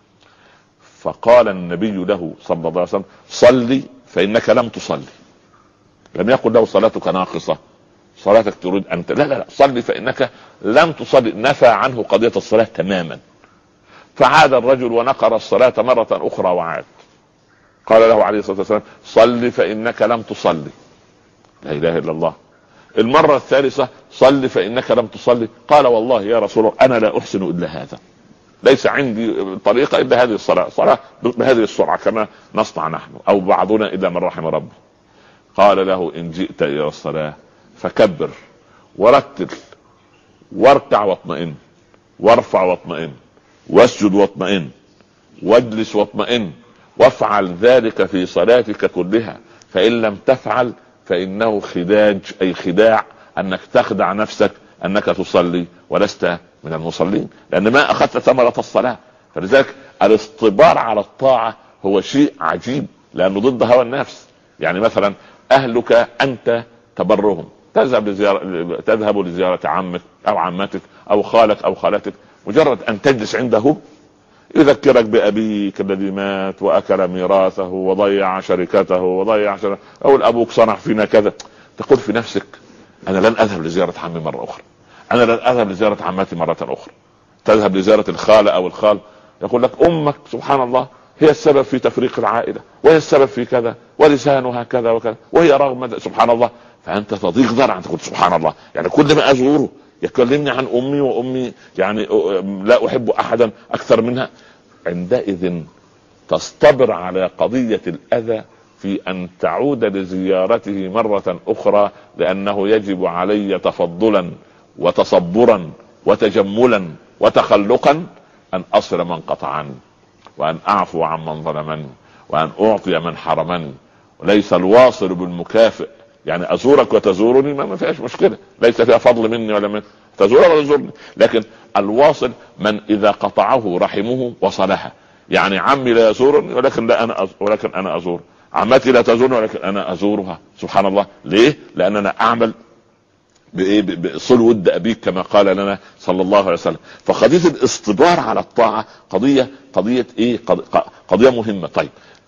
فقال النبي له صلى الله عليه وسلم صلي فإنك لم تصلي. لم يقل له صلاتك ناقصة، صلاتك تريد أن لا صلي فإنك لم تصلي. نفى عنه قضية الصلاة تماما. فعاد الرجل ونقر الصلاة مرة أخرى وعاد. قال له عليه الصلاة والسلام صلي فإنك لم تصلي. لا إله إلا الله. المرة الثالثة صلي فإنك لم تصلي. قال والله يا رسول الله أنا لا أحسن إلا هذا، ليس عندي طريقة إلا هذه الصلاة، صلاة بهذه السرعة كما نصنع نحن أو بعضنا إلا من رحم ربه. قال له إن جئت إلى الصلاة فكبر ورتل واركع واطمئن وارفع واطمئن واسجد واطمئن واجلس واطمئن وافعل ذلك في صلاتك كلها، فإن لم تفعل فإنه خداج، أي خداع، أنك تخدع نفسك أنك تصلي ولست من المصلين، لأن ما أخذت ثمرة الصلاة. فلذلك الاصطبار على الطاعة هو شيء عجيب، لأنه ضد هوى النفس. يعني مثلا أهلك أنت تبرهم، تذهب لزيارة عمك أو عمتك أو خالك أو خالتك، مجرد أن تجلس عنده يذكرك بأبيك الذي مات وأكل ميراثه وضيع شركته أو أبوك صنع فينا كذا. تقول في نفسك أنا لن أذهب لزيارة عمي مرة أخرى، أنا لن أذهب لزيارة عمتي مرة أخرى. تذهب لزيارة الخالة أو الخال، يقول لك أمك سبحان الله هي السبب في تفريق العائلة، وهي السبب في كذا، ولسانها كذا وكذا، وهي رغم سبحان الله. فأنت تضيق ذرع، تقول سبحان الله، يعني كل ما أزوره يكلمني عن أمي وأمي يعني لا أحب أحدا أكثر منها. عندئذ تصطبر على قضية الأذى في أن تعود لزيارته مرة أخرى، لأنه يجب علي تفضلا وتصبرا وتجملا وتخلقا أن أصل من قطعني، وأن أعفو عن من ظلمني، وأن أعطي من حرمني. وليس الواصل بالمكافئ، يعني أزورك وتزورني ما فيهاش مشكلة، ليس فيها فضل مني ولا من تزور ولا تزورني. لكن الواصل من إذا قطعه رحمه وصلها. يعني عمي لا يزورني ولكن أنا أزور، عمتي لا تزورني ولكن أنا أزورها. سبحان الله. ليه؟ لأننا أعمل بصل ود أبيك كما قال لنا صلى الله عليه وسلم. فقضية الاصطبار على الطاعة قضية إيه؟ قضية مهمة. طب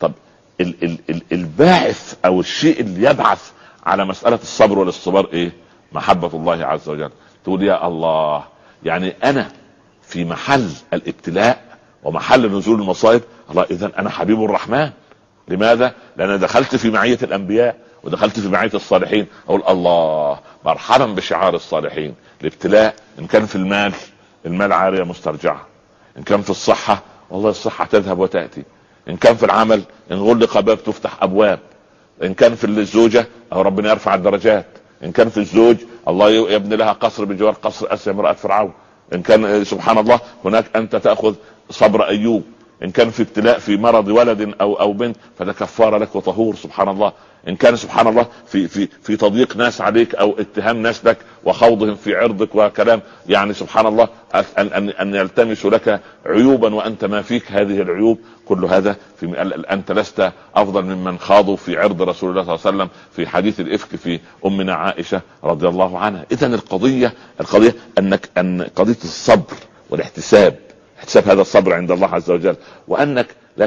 الباعث أو الشيء اللي يبعث على مسألة الصبر والاصطبار إيه؟ محبة الله عز وجل. تقول يا الله، يعني أنا في محل الابتلاء ومحل نزول المصائب، الله إذن أنا حبيب الرحمن. لماذا؟ لأن دخلت في معية الأنبياء ودخلت في معية الصالحين. أقول الله مرحبا بشعار الصالحين. الابتلاء إن كان في المال عارية مسترجعة، إن كان في الصحة والله الصحة تذهب وتأتي، إن كان في العمل إن غلق باب تفتح أبواب، إن كان في الزوجة أو ربنا يرفع الدرجات، إن كان في الزوج الله يبني لها قصر بجوار قصر أسيا امرأة فرعون، إن كان سبحان الله هناك أنت تأخذ صبر أيوب، ان كان في ابتلاء في مرض ولد او بنت فده كفاره لك وطهور سبحان الله. ان كان سبحان الله في تضييق ناس عليك او اتهام ناس لك وخوضهم في عرضك وكلام يعني سبحان الله ان يلتمسوا لك عيوبا وانت ما فيك هذه العيوب، كل هذا انت لست افضل ممن خاضوا في عرض رسول الله صلى الله عليه وسلم في حديث الافك في امنا عائشه رضي الله عنها. اذا القضيه ان قضيه الصبر والاحتساب، احتساب هذا الصبر عند الله عز وجل، وانك لا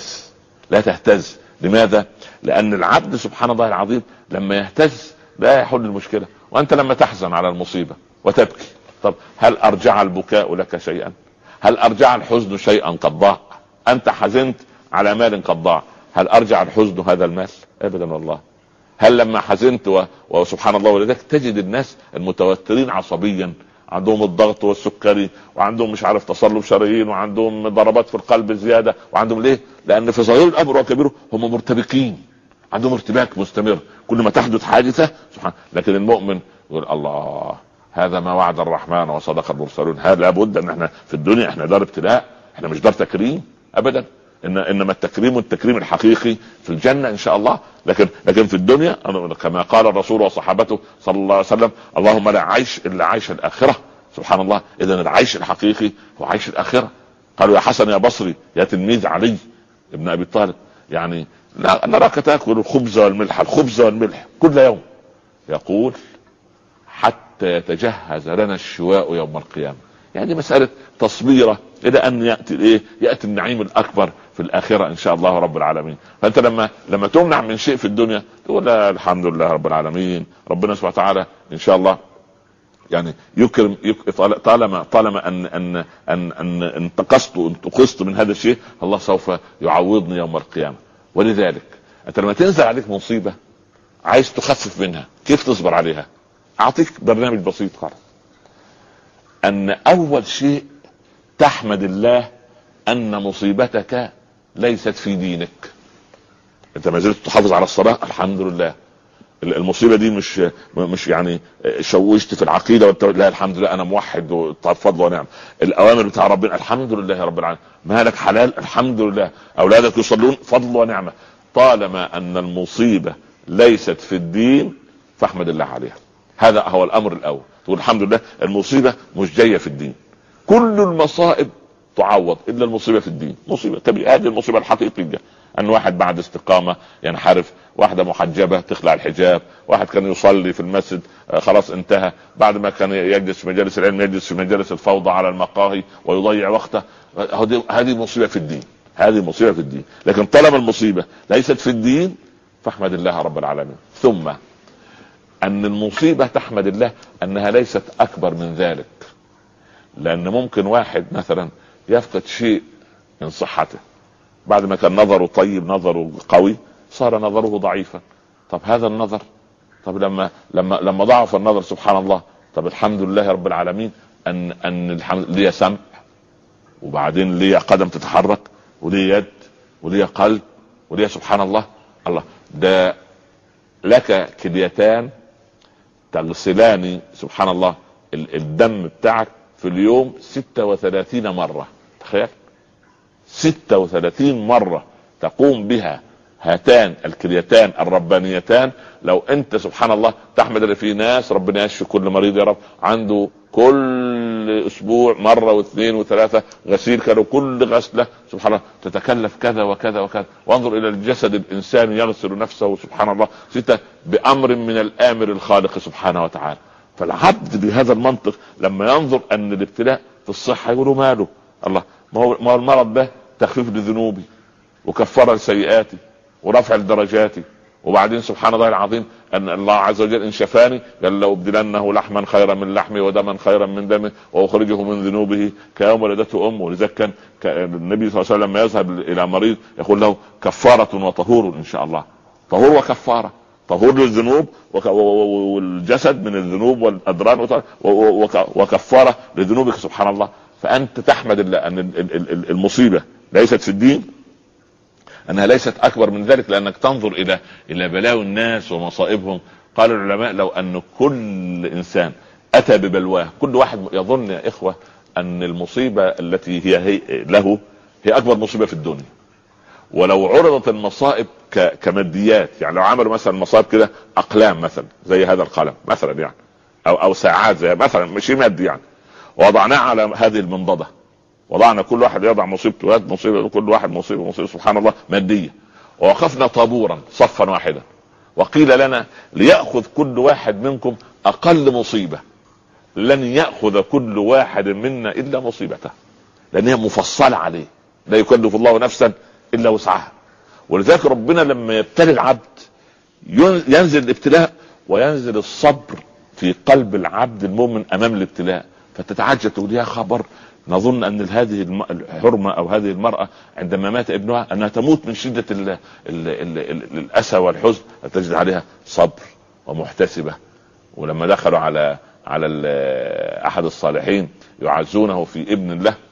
تهتز. لماذا؟ لان العبد سبحان الله العظيم لما يهتز لا يحل المشكله. وانت لما تحزن على المصيبه وتبكي، طب هل ارجع البكاء لك شيئا؟ هل ارجع الحزن شيئا قد ضاع؟ انت حزنت على مال قد ضاع، هل ارجع الحزن هذا المال؟ ابدا والله. هل لما حزنت وسبحان الله، ولذلك تجد الناس المتوترين عصبيا عندهم الضغط والسكري وعندهم مش عارف تصلب شرايين وعندهم ضربات في القلب زياده، وعندهم ليه؟ لان في صغير الامر وكبيره هم مرتبكين، عندهم ارتباك مستمر كل ما تحدث حادثه سبحان. لكن المؤمن يقول الله هذا ما وعد الرحمن وصدق المرسلون. هذا لابد ان احنا في الدنيا احنا دار ابتلاء، احنا مش دار تكريم ابدا. انما التكريم الحقيقي في الجنه ان شاء الله. لكن في الدنيا كما قال الرسول وصحابته صلى الله عليه وسلم اللهم لا عيش الا عيش الاخره سبحان الله. اذا العيش الحقيقي هو عيش الاخره. قالوا يا حسن يا بصري يا تلميذ علي ابن ابي طالب، يعني نراك تاكل الخبز والملح كل يوم، يقول حتى يتجهز لنا الشواء يوم القيامه. يعني مساله تصبيره الى ان ياتي النعيم الاكبر في الاخره ان شاء الله رب العالمين. فانت لما تمنع من شيء في الدنيا تقول لا الحمد لله رب العالمين، ربنا سبحانه وتعالى ان شاء الله يعني يكرم طالما ان انتقصت من هذا الشيء الله سوف يعوضني يوم القيامه. ولذلك انت لما تنزل عليك مصيبه عايز تخفف منها، كيف تصبر عليها؟ اعطيك برنامج بسيط خالص. ان اول شيء تحمد الله ان مصيبتك ليست في دينك. انت ما زلت تحافظ على الصلاه الحمد لله، المصيبه دي مش يعني شوشت في العقيده لا الحمد لله انا موحد وفضل ونعم. الاوامر بتاع ربنا الحمد لله رب العالمين، مالك حلال الحمد لله، اولادك يصلون فضل ونعمه. طالما ان المصيبه ليست في الدين فاحمد الله عليها. هذا هو الامر الاول، تقول الحمد لله المصيبه مش جايه في الدين. كل المصائب تعوض الا المصيبه في الدين، مصيبه كبيره. هذه المصيبه الحقيقيه ان واحد بعد استقامه ينحرف، واحده محجبه تخلع الحجاب، واحد كان يصلي في المسجد خلاص انتهى، بعد ما كان يجلس في مجالس العلم يجلس في مجالس الفوضى على المقاهي ويضيع وقته. هذه مصيبه في الدين، هذه مصيبه في الدين. لكن طالما المصيبه ليست في الدين فاحمد الله رب العالمين. ثم ان المصيبه تحمد الله انها ليست اكبر من ذلك، لان ممكن واحد مثلا يفقد شيء من صحته، بعد ما كان نظره طيب نظره قوي صار نظره ضعيفا. طب هذا النظر، طب لما ضعف النظر سبحان الله، طب الحمد لله رب العالمين ان الحمد لله سمع، وبعدين ليه قدم تتحرك، وليه يد، وليه قلب، وليه سبحان الله. الله ده لك كليتان تغسلان سبحان الله الدم بتاعك في اليوم 36 مرة. تخيل 36 مرة تقوم بها هاتان الكليتان الربانيتان. لو انت سبحان الله تحمد الله، في ناس ربنا يشفي كل مريض يا رب عنده كل اسبوع مرة واثنين وثلاثة غسيل، كانوا كل غسلة سبحان الله تتكلف كذا وكذا وكذا. وانظر الى الجسد الانساني يغسل نفسه سبحان الله 6 بامر من الامر الخالق سبحانه وتعالى. فالعبد بهذا المنطق لما ينظر ان الابتلاء في الصحة يقولوا ماله الله، ما هو المرض ده تخفيف لذنوبي وكفارة لسيئاتي ورفع لدرجاتي. وبعدين سبحان الله العظيم ان الله عز وجل ان شفاني قال لو ابدلنه لحما خيرا من لحمي ودما خيرا من دمه واخرجه من ذنوبه كيوم ولدته امه. ولذلك كان النبي صلى الله عليه وسلم لما يذهب الى مريض يقول له كفارة وطهور ان شاء الله. طهور وكفارة، طهور للذنوب والجسد من الذنوب والادران، وكفارة لذنوبك سبحان الله. فانت تحمد الله ان المصيبة ليست في الدين، انها ليست اكبر من ذلك، لانك تنظر الى بلاوي الناس ومصائبهم. قال العلماء لو ان كل انسان اتى ببلواه، كل واحد يظن يا اخوة ان المصيبة التي هي له هي اكبر مصيبة في الدنيا. ولو عرضت المصائب كماديات، يعني لو عملوا مثلا مصائب كده اقلام مثلا زي هذا القلم مثلا يعني، او ساعات زي مثلا، مش مادي يعني، وضعناه على هذه المنضدة، وضعنا كل واحد يضع مصيبته، مصيبة كل واحد مصيبة سبحان الله مادية، ووقفنا طابورا صفا واحدا وقيل لنا ليأخذ كل واحد منكم اقل مصيبة، لن يأخذ كل واحد منا الا مصيبته، لان هي مفصلة عليه، لا يكلف الله نفسا الا وسعها. ولذلك ربنا لما يبتلي العبد ينزل الابتلاء وينزل الصبر في قلب العبد المؤمن امام الابتلاء، فتتعجب تقول يا خبر، نظن ان هذه الحرمة او هذه المرأة عندما مات ابنها انها تموت من شدة الاسى والحزن، تجد عليها صبر ومحتسبة. ولما دخلوا على احد الصالحين يعزونه في ابن له،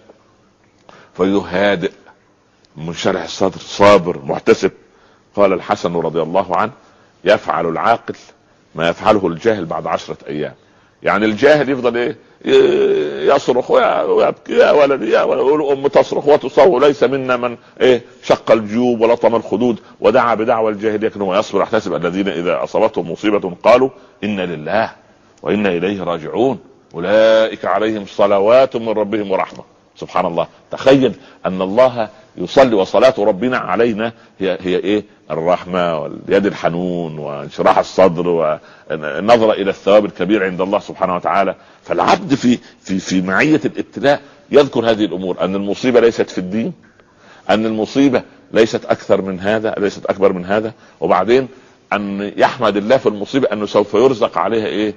فيهادئ منشرح الصدر صابر محتسب، قال الحسن رضي الله عنه يفعل العاقل ما يفعله الجاهل بعد 10 ايام. يعني الجاهل يفضل ايه، يصرخ ويبكي يا ولدي يا ولدي، ام تصرخ وتصوت، ليس منا من ايه شق الجيوب ولطم الخدود ودعا بدعوى الجاهليه، لكن هو يصبر يحتسب. الذين اذا اصابتهم مصيبه قالوا انا لله وانا اليه راجعون اولئك عليهم صلوات من ربهم ورحمه. سبحان الله، تخيل ان الله يصلي، وصلاة ربنا علينا هي ايه؟ الرحمة واليد الحنون وانشراح الصدر والنظرة الى الثواب الكبير عند الله سبحانه وتعالى. فالعبد في معية الابتلاء يذكر هذه الامور، ان المصيبة ليست في الدين، ان المصيبة ليست اكثر من هذا، ليست اكبر من هذا، وبعدين ان يحمد الله في المصيبة انه سوف يرزق عليها ايه؟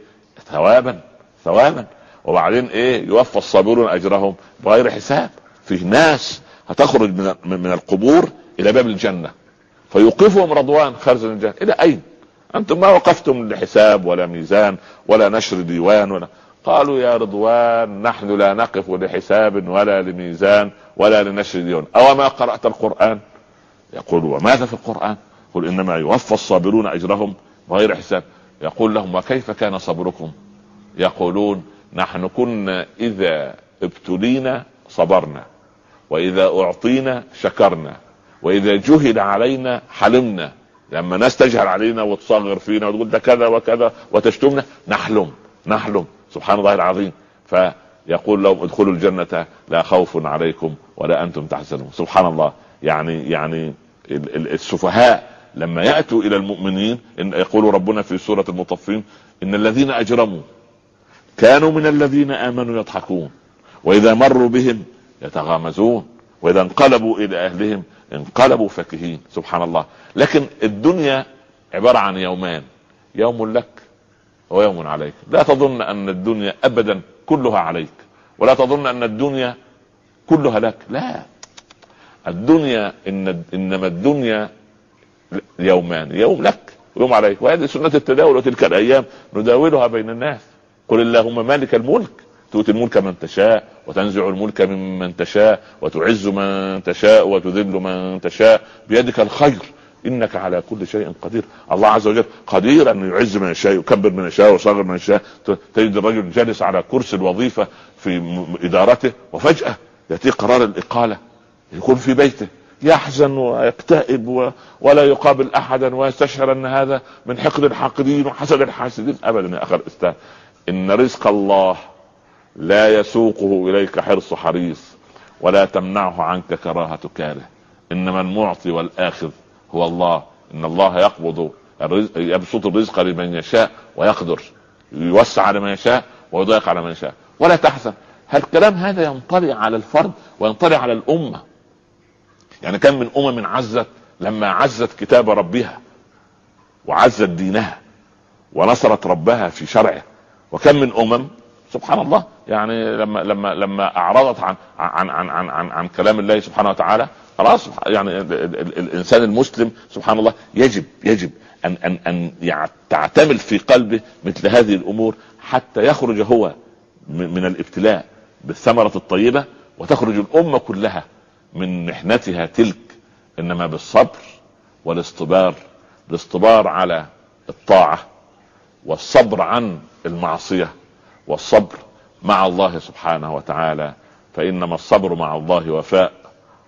ثوابا. وبعدين ايه؟ يوفى الصابرون اجرهم بغير حساب. فيه ناس هتخرج من القبور الى باب الجنة فيوقفهم رضوان خارج الجنة. الى اين انتم؟ ما وقفتم لحساب ولا ميزان ولا نشر ديوان ولا. قالوا يا رضوان نحن لا نقف لحساب ولا لميزان ولا لنشر ديوان، او ما قرأت القرآن؟ يقول وماذا في القرآن؟ قل انما يوفى الصابرون اجرهم بغير حساب. يقول لهم وكيف كان صبركم؟ يقولون نحن كنا اذا ابتلينا صبرنا، واذا اعطينا شكرنا، واذا جهل علينا حلمنا. لما ناس تجهل علينا وتصغر فينا وتقول ده كذا وكذا وتشتمنا نحلم. سبحان الله العظيم. فيقول لهم ادخلوا الجنة لا خوف عليكم ولا انتم تحزنون. سبحان الله. يعني السفهاء لما يأتوا الى المؤمنين إن يقول ربنا في سورة المطففين ان الذين اجرموا كانوا من الذين امنوا يضحكون واذا مروا بهم يتغامزون واذا انقلبوا الى اهلهم انقلبوا فكهين. سبحان الله. لكن الدنيا عبارة عن يومان، يوم لك ويوم عليك. لا تظن ان الدنيا ابدا كلها عليك، ولا تظن ان الدنيا كلها لك. لا، الدنيا انما الدنيا يومان، يوم لك ويوم عليك، وهذه سنة التداول، وتلك الايام نداولها بين الناس. قل اللهم مالك الملك تؤتي الملك من تشاء وتنزع الملك ممن تشاء وتعز من تشاء وتذل من تشاء بيدك الخير انك على كل شيء قدير. الله عز وجل قدير ان يعز من يشاء، يكبر من يشاء ويصغر من يشاء. تجد الرجل جالس على كرسي الوظيفة في ادارته وفجأة يأتي قرار الاقالة، يكون في بيته يحزن ويكتئب ولا يقابل احدا ويستشعر ان هذا من حقد الحاقدين وحسد الحاسدين. ابدا يا اخي الاستاذ، ان رزق الله لا يسوقه اليك حرص حريص ولا تمنعه عنك كراهة كاره، انما المعطي والاخذ هو الله. ان الله يقبض الرزق، يبسط الرزق لمن يشاء ويقدر، يوسع على من يشاء ويضيق على من يشاء. ولا تحزن. هالكلام هذا ينطلي على الفرد وينطلي على الامة. يعني كم من امم عزت لما عزت كتاب ربها وعزت دينها ونصرت ربها في شرعه، وكم من امم سبحان الله يعني لما اعرضت عن كلام الله سبحانه وتعالى خلاص. يعني الانسان المسلم سبحان الله يجب ان تعتمل في قلبه مثل هذه الامور حتى يخرج هو من الابتلاء بالثمرة الطيبة، وتخرج الامة كلها من محنتها تلك، انما بالصبر والاصطبار، الاصطبار على الطاعة والصبر عن المعصية والصبر مع الله سبحانه وتعالى. فإنما الصبر مع الله وفاء،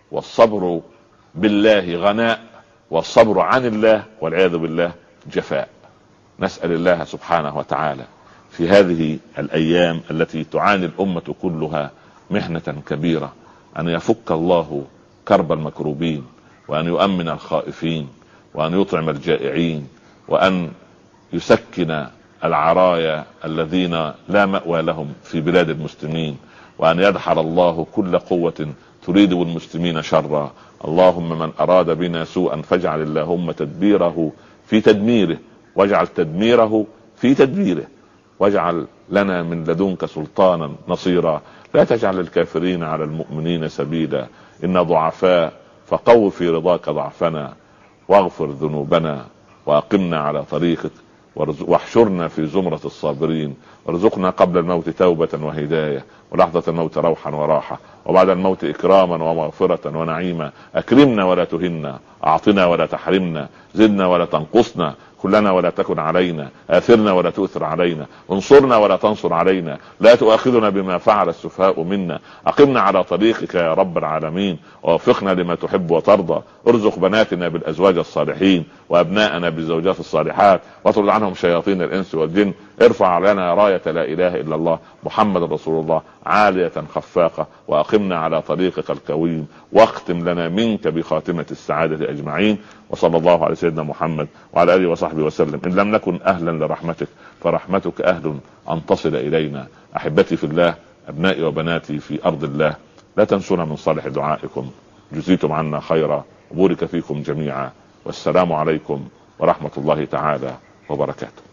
والصبر بالله غناء، والصبر عن الله والعياذ بالله جفاء. نسأل الله سبحانه وتعالى في هذه الأيام التي تعاني الأمة كلها محنة كبيرة أن يفك الله كرب المكروبين، وأن يؤمن الخائفين، وأن يطعم الجائعين، وأن يسكن العرايا الذين لا مأوى لهم في بلاد المسلمين، وأن يدحر الله كل قوة تريد بالمسلمين شرا. اللهم من أراد بنا سوءا فاجعل اللهم تدبيره في تدميره، واجعل تدميره في تدبيره، واجعل لنا من لدنك سلطانا نصيرا. لا تجعل الكافرين على المؤمنين سبيلا، إن ضعفاء فقو في رضاك ضعفنا، واغفر ذنوبنا، وأقمنا على طريقك، واحشرنا في زمرة الصابرين، وارزقنا قبل الموت توبة وهداية، ولحظة الموت روحا وراحة، وبعد الموت إكراما ومغفرة ونعيما. أكرمنا ولا تهنا، أعطنا ولا تحرمنا، زدنا ولا تنقصنا، كلنا ولا تكن علينا، آثرنا ولا تؤثر علينا، انصرنا ولا تنصر علينا، لا تؤاخذنا بما فعل السفهاء منا. أقمنا على طريقك يا رب العالمين، ووفقنا لما تحب وترضى. ارزق بناتنا بالأزواج الصالحين، وأبناءنا بالزوجات الصالحات، واطرد عنهم شياطين الإنس والجن. ارفع لنا راية لا إله إلا الله محمد رسول الله عالية خفاقة، وأقمنا على طريقك القويم، واختم لنا منك بخاتمة السعادة أجمعين. وصلى الله على سيدنا محمد وعلى آله وصحبه وسلم. إن لم نكن أهلا لرحمتك فرحمتك أهل أن تصل إلينا. أحبتي في الله، أبنائي وبناتي في أرض الله، لا تنسونا من صالح دعائكم. جزيتم عنا خيرا، وبارك فيكم جميعا، والسلام عليكم ورحمة الله تعالى وبركاته.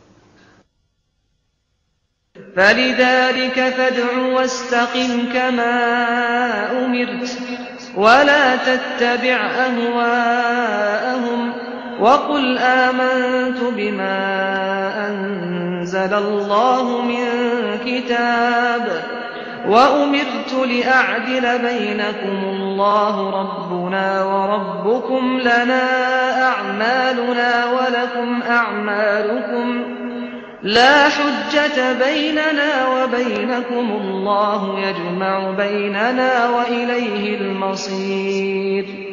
فلذلك فادع واستقم كما أمرت، ولا تتبع أهواءهم، وقل آمنت بما أنزل الله من كتاب، وأمرت لأعدل بينكم الله ربنا وربكم، لنا أعمالنا ولكم أعمالكم، لا حجة بيننا وبينكم، الله يجمع بيننا وإليه المصير.